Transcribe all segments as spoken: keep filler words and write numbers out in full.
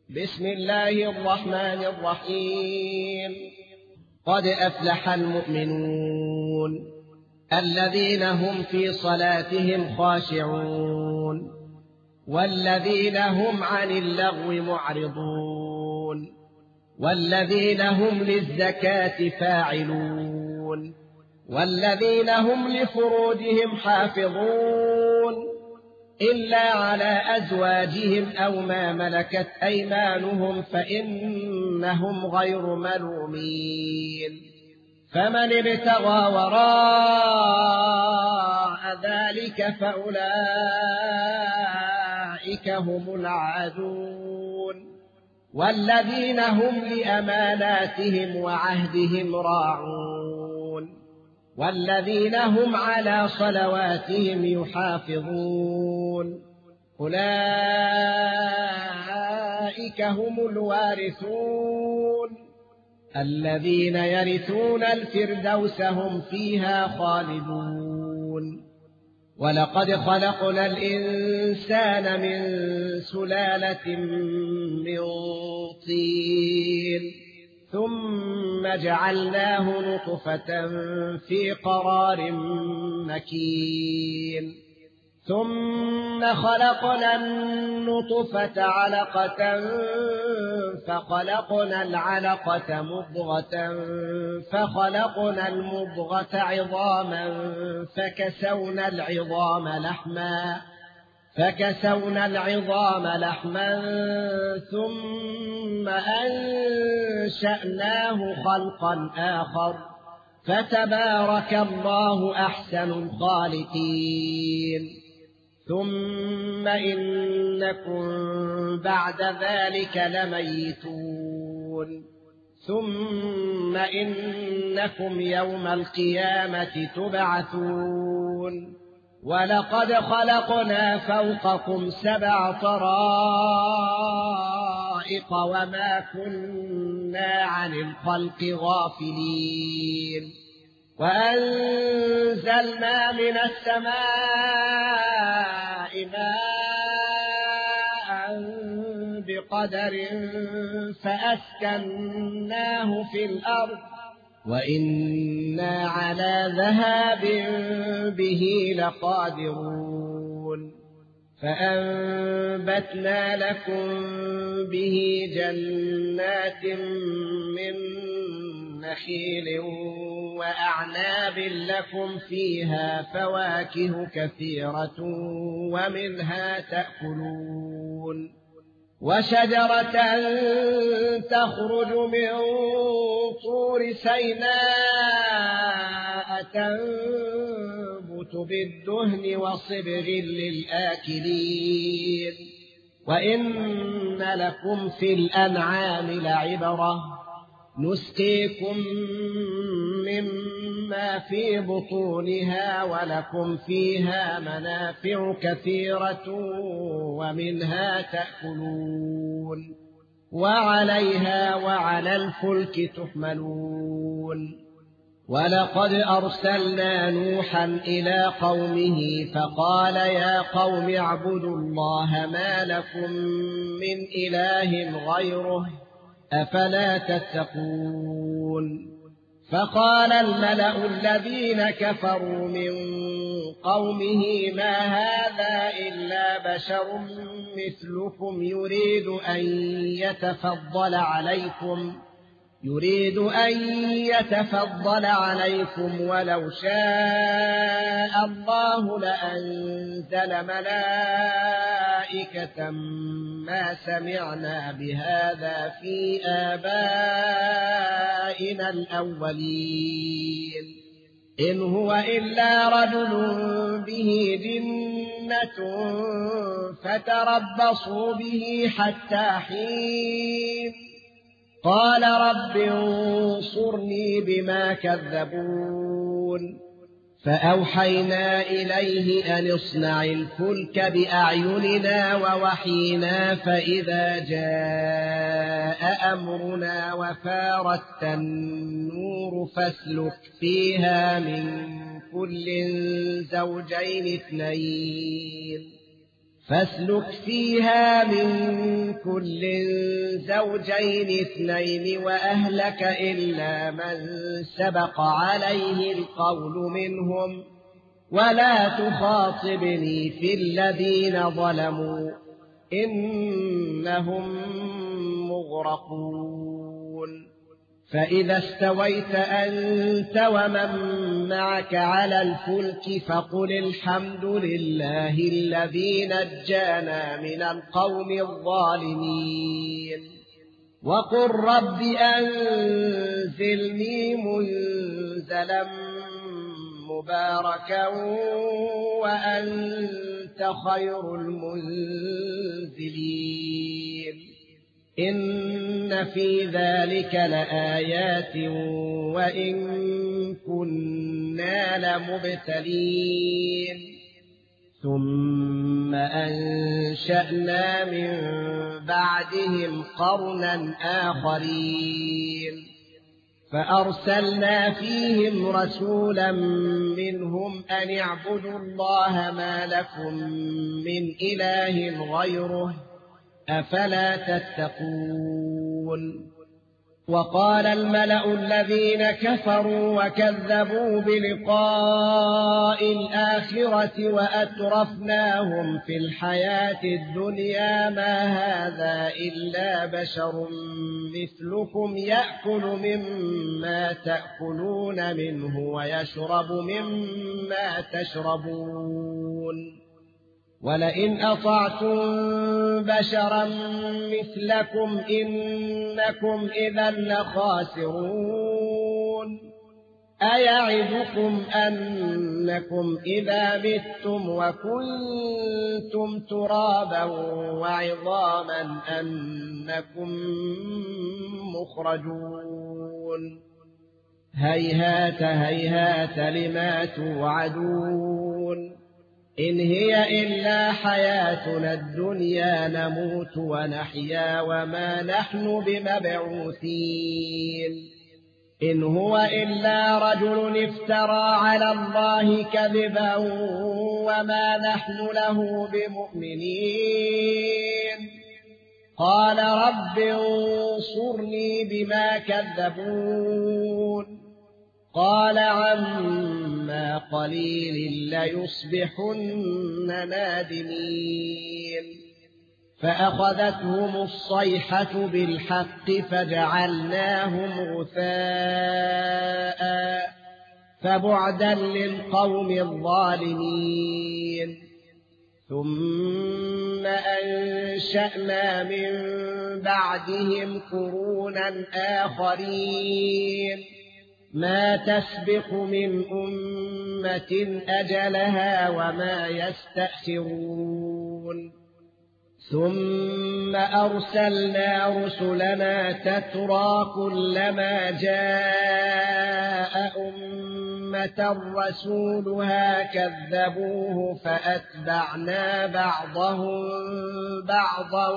بسم الله الرحمن الرحيم. قد أفلح المؤمنون الذين هم في صلاتهم خاشعون والذين هم عن اللغو معرضون والذين هم للزكاة فاعلون والذين هم لفروجهم حافظون إلا على أزواجهم أو ما ملكت أيمانهم فإنهم غير ملومين. فمن ابتغى وراء ذلك فأولئك هم العادون والذين هم لأماناتهم وعهدهم راعون والذين هم على صلواتهم يحافظون. أولئك هم الوارثون الذين يرثون الفردوس هم فيها خالدون. ولقد خلقنا الإنسان من سلالة من طين ثم جعلناه نطفة في قرار مكين ثم خلقنا النطفة علقة فخلقنا العلقة مضغة فخلقنا المضغة عظاما فكسونا العظام لحما فكسونا العظام لحما ثم أنشأناه خلقا آخر فتبارك الله أحسن الخالقين. ثم إنكم بعد ذلك لميتون ثم إنكم يوم القيامة تبعثون. ولقد خلقنا فوقكم سبع طرائق وما كنا عن الخلق غافلين. وأنزلنا من السماء ماء بقدر فأسكناه في الأرض وإنا على ذهاب به لقادرون. فأنبتنا لكم به جنات من نخيل وأعناب لكم فيها فواكه كثيرة ومنها تأكلون. وشجرة تخرج من طور سيناء تنبت بالدهن وصبغ للآكلين. وإن لكم في الأنعام لعبرة نسقيكم مما في بطونها ولكم فيها منافع كثيرة ومنها تأكلون وعليها وعلى الفلك تحملون. ولقد أرسلنا نوحا إلى قومه فقال يا قوم اعبدوا الله ما لكم من إله غيره أفلا تتقون. فقال الملأ الذين كفروا من قومه ما هذا إلا بشر مثلكم يريد أن يتفضل عليكم يريد أن يتفضل عليكم ولو شاء الله لأنزل ملائكة ما سمعنا بهذا في آبائنا الأولين إن هو إلا رجل به جنة فتربصوا به حتى حين. قال رب انصرني بما كذبون. فأوحينا إليه أن اصنع الفلك بأعيننا ووحينا فإذا جاء أمرنا وفارت النور فاسلك فيها من كل زوجين اثنين فاسلك فيها من كل زوجين اثنين وأهلك إلا من سبق عليه القول منهم ولا تخاطبني في الذين ظلموا إنهم مغرقون فإذا استويت أنت ومن معك على الفلك فقل الحمد لله الذي نجانا من القوم الظالمين وقل رب أنزلني منزلا مباركا وأنت خير المنزلين إن في ذلك لآيات وإن كنا لمبتلين ثم أنشأنا من بعدهم قرنا آخرين فأرسلنا فيهم رسولا منهم أن اعبدوا الله ما لكم من إله غيره أفلا تتقون وقال الملأ الذين كفروا وكذبوا بلقاء الآخرة وأترفناهم في الحياة الدنيا ما هذا إلا بشر مثلكم يأكل مما تأكلون منه ويشرب مما تشربون ولئن أطعتم بشرا مثلكم إنكم إذا لخاسرون أيعدكم أنكم إذا متم وكنتم ترابا وعظاما أنكم مخرجون هيهات هيهات لما توعدون إن هي إلا حياتنا الدنيا نموت ونحيا وما نحن بمبعوثين إن هو إلا رجل افترى على الله كذبا وما نحن له بمؤمنين قال رب انصرني بما كذبون قال عما قليل ليصبحن نادمين فأخذتهم الصيحة بالحق فجعلناهم غثاء فبعدا للقوم الظالمين ثم أنشأنا من بعدهم قرونا آخرين ما تسبق من أمة أجلها وما يستأخرون ثم أرسلنا رسلنا تترى كلما جاء أمة رسولها كذبوه فأتبعنا بعضهم بعضا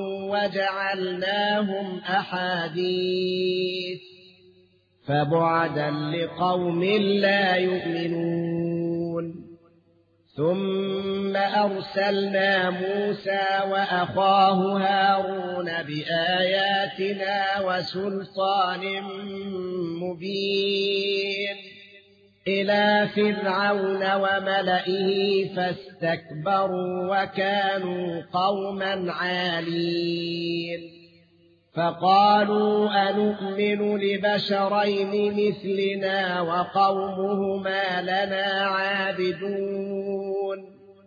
وجعلناهم أحاديث فبعدا لقوم لا يؤمنون ثم أرسلنا موسى وأخاه هارون بآياتنا وسلطان مبين إلى فرعون وملئه فاستكبروا وكانوا قوما عالين فقالوا أنؤمن لبشرين مثلنا وقومهما لنا عابدون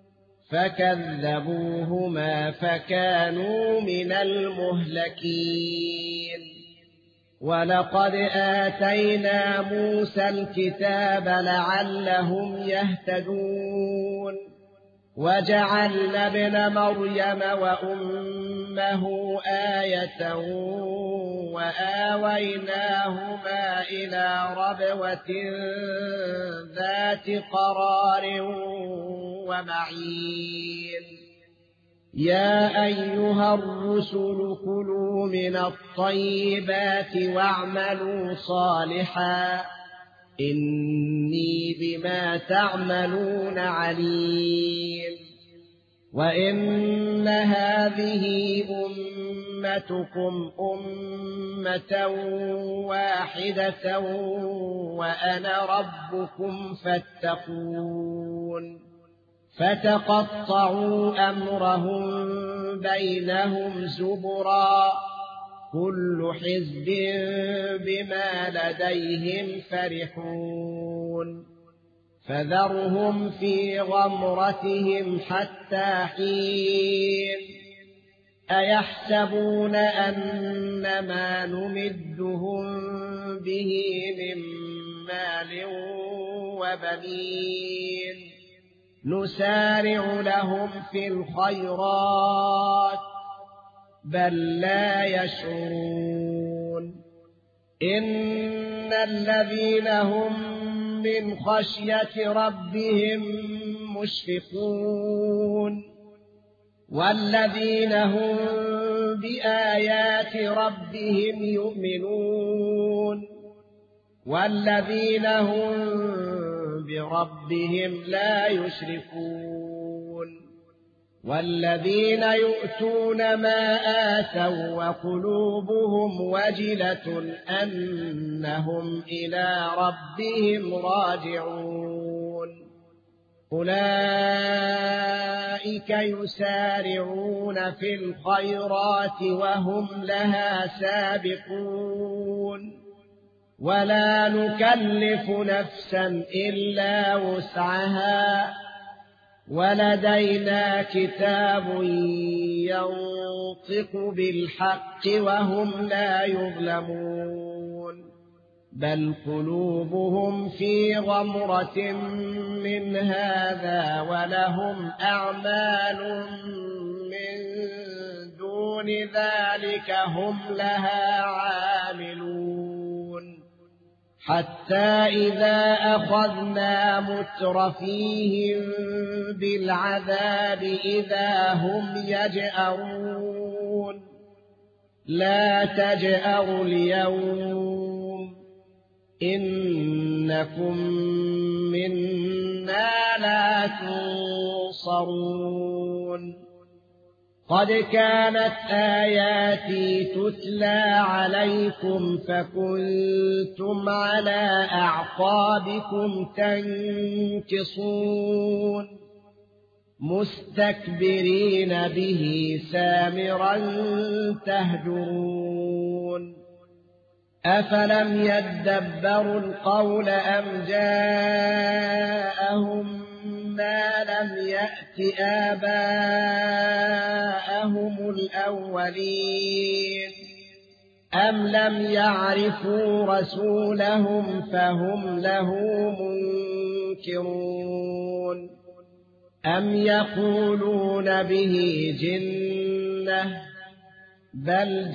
فكذبوهما فكانوا من المهلكين ولقد آتينا موسى الكتاب لعلهم يهتدون وجعلنا ابن مريم وأمه آية وآويناهما إلى ربوة ذات قرار ومعين يا أيها الرسل كلوا من الطيبات واعملوا صالحا إني بما تعملون عليم وإن هذه أمتكم أمة واحدة وأنا ربكم فاتقون فتقطعوا أمرهم بينهم زبرا كل حزب بما لديهم فرحون فذرهم في غمرتهم حتى حين أيحسبون أن ما نمدهم به من مال وبنين نسارع لهم في الخيرات بل لا يشعرون إن الذين هم من خشية ربهم مشفقون والذين هم بآيات ربهم يؤمنون والذين هم بربهم لا يشركون والذين يؤتون ما آتوا وقلوبهم وجلة أنهم إلى ربهم راجعون أولئك يسارعون في الخيرات وهم لها سابقون ولا نكلف نفسا إلا وسعها ولدينا كتاب ينطق بالحق وهم لا يظلمون بل قلوبهم في غمرة من هذا ولهم أعمال من دون ذلك هم لها عاملون حتى إذا أخذنا مترفيهم بالعذاب إذا هم يجأرون لا تجأروا اليوم إنكم منا لا تنصرون قد كانت آياتي تتلى عليكم فكنتم على أعقابكم تنكصون مستكبرين به سامرا تهجرون أفلم يدبروا القول أم جاءهم ما لم يأت آباءهم الأولين أم لم يعرفوا رسولهم فهم له منكرون أم يقولون به جنة بل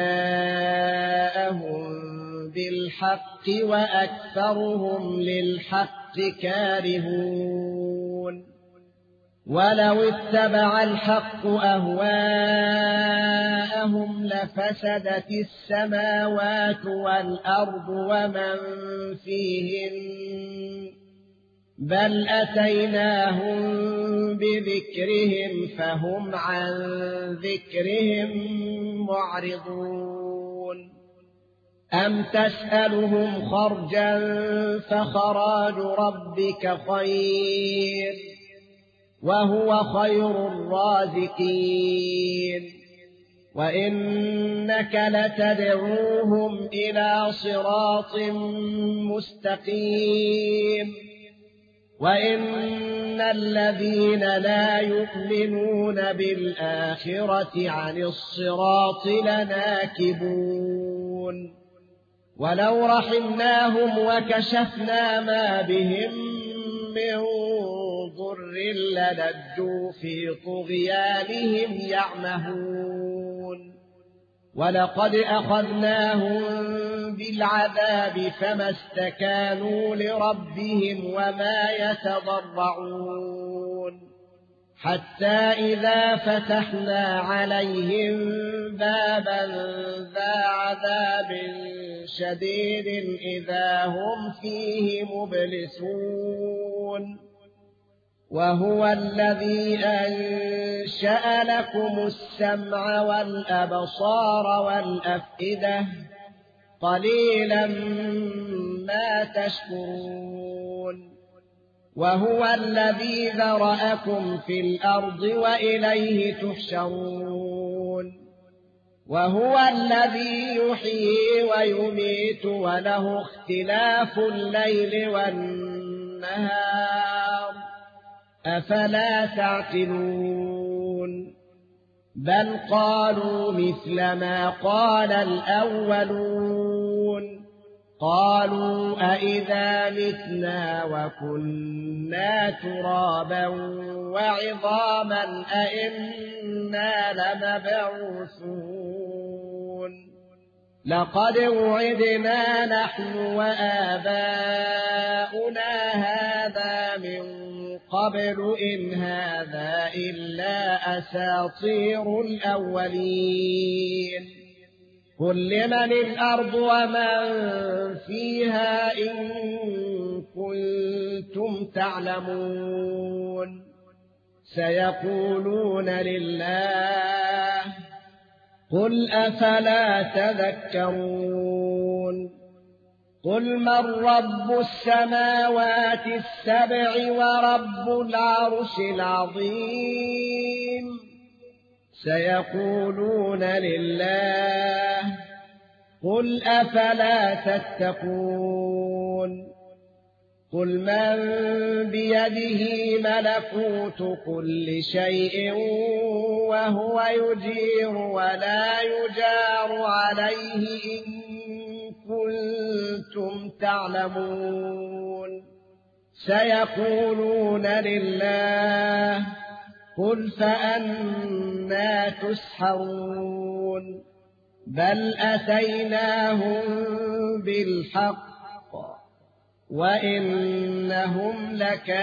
جاءهم بالحق وأكثرهم للحق كارهون ولو اتبع الحق أهواءهم لفسدت السماوات والأرض ومن فيهن بل أتيناهم بذكرهم فهم عن ذكرهم معرضون أم تسألهم خرجا فخراج ربك خير وهو خير الرازقين وإنك لتدعوهم إلى صراط مستقيم وإن الذين لا يؤمنون بالآخرة عن الصراط لناكبون ولو رحمناهم وكشفنا ما بهم من ضر للجوا في طغيانهم يعمهون ولقد أخذناهم بالعذاب فما استكانوا لربهم وما يتضرعون حتى إذا فتحنا عليهم بابا ذا عذاب شديد إذا هم فيه مبلسون وهو الذي أنشأ لكم السمع والأبصار والأفئدة قليلا ما تشكرون وهو الذي ذرأكم في الأرض وإليه تحشرون وهو الذي يحيي ويميت وله اختلاف الليل والنهار أفلا تعقلون بل قالوا مثل ما قال الأولون قالوا أئذا متنا وكنا ترابا وعظاما أئنا لمبعوثون لقد وعدنا نحن وآباؤنا هذا من قبل إن هذا إلا أساطير الأولين قل لمن الأرض ومن فيها إن كنتم تعلمون سيقولون لله قل أفلا تذكرون قل من رب السماوات السبع ورب العرش العظيم سيقولون لله قل أفلا تتقون قل من بيده ملكوت كل شيء وهو يجير ولا يجار عليه إن كنتم تعلمون سيقولون لله قل فأنى تسحرون بل أتيناهم بالحق وإنهم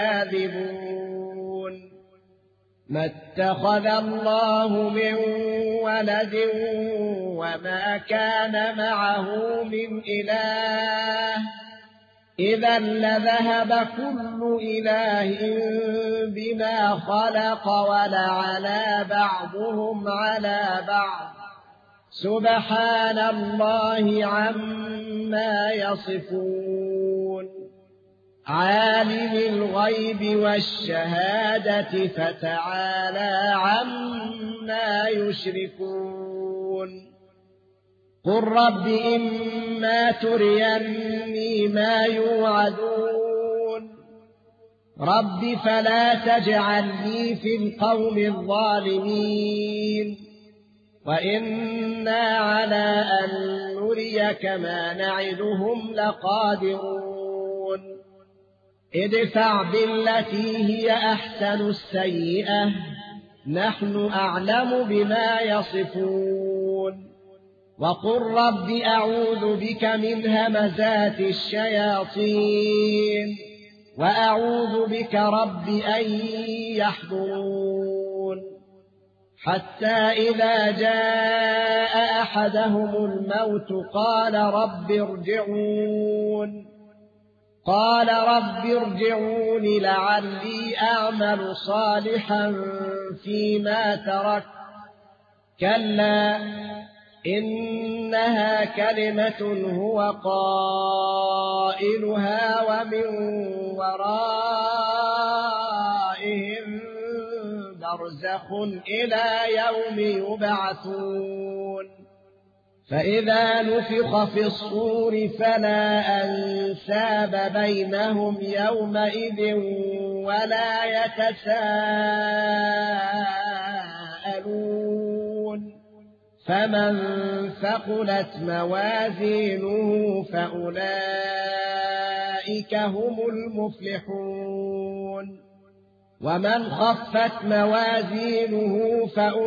لكاذبون ما اتخذ الله من ولد وما كان معه من إله إذا لذهب كل إله بما خلق ولعلى بعضهم على بعض سبحان الله عما يصفون عالم الغيب والشهادة فتعالى عما يشركون قل رب إما تريني ما يوعدون رب فلا تجعلني في القوم الظالمين وإنا على أن نريك ما نعدهم لقادرون ادفع بالتي هي أحسن السيئة نحن أعلم بما يصفون وقل رب أعوذ بك من همزات الشياطين وأعوذ بك رب أن يحضرون حتى إذا جاء أحدهم الموت قال رب ارجعون قال رب ارجعون لعلي أعمل صالحا فيما تركت كلا إنها كلمة هو قائلها ومن ورائهم برزخ إلى يوم يبعثون فإذا نفخ في الصور فلا أنساب بينهم يومئذ ولا يتساءلون فمن ثقلت موازينه فأولئك هم المفلحون ومن خفت موازينه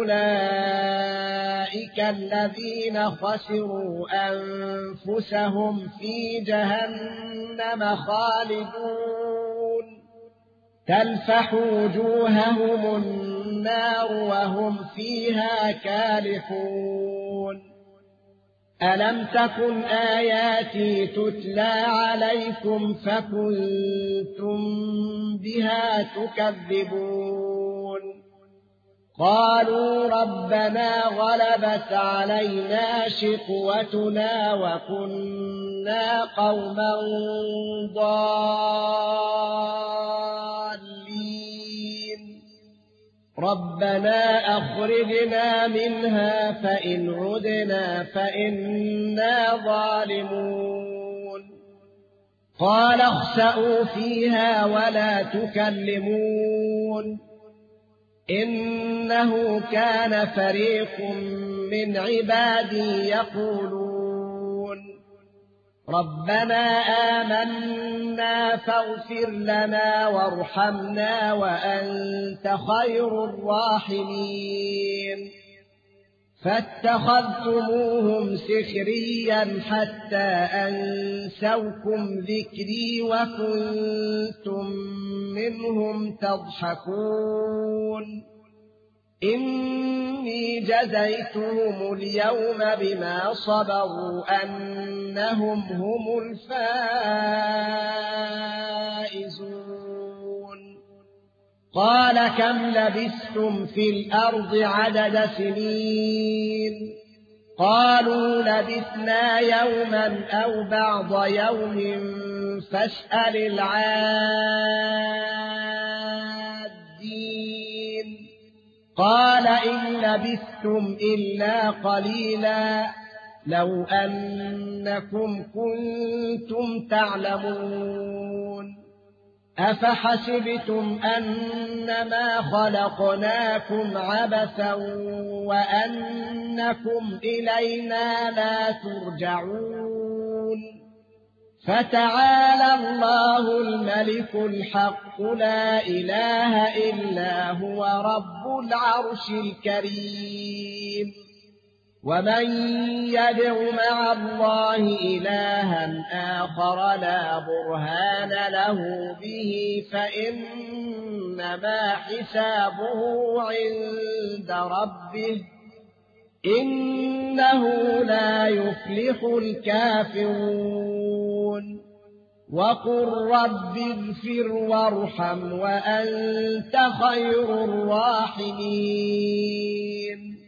فأولئك الذين خسروا أنفسهم في جهنم خالدون تلفح وجوههم النار وهم فيها كالحون ألم تكن آياتي تتلى عليكم فكنتم بها تكذبون قالوا ربنا غلبت علينا شقوتنا وكنا قوما ضالين ربنا أخرجنا منها فإن عدنا فإنا ظالمون قال اخسئوا فيها ولا تكلمون إنه كان فريق من عبادي يقولون ربنا آمنا فاغفر لنا وارحمنا وأنت خير الراحمين فاتخذتموهم سخريا حتى أنسوكم ذكري وكنتم منهم تضحكون إني جزيتهم اليوم بما صبروا أنهم هم الفائزون قال كم لبثتم في الأرض عدد سنين قالوا لبثنا يوما أو بعض يوم فاسأل العادين قال إن لبثتم إلا قليلا لو أنكم كنتم تعلمون أفحسبتم أنما خلقناكم عبثا وأنكم إلينا لا ترجعون فتعالى الله الملك الحق لا إله إلا هو رب العرش الكريم ومن يدع مع الله إلها آخر لا برهان له به فإنما حسابه عند ربه إنه لا يفلح الكافرون وقل رب اغفر وارحم وأنت خير الراحمين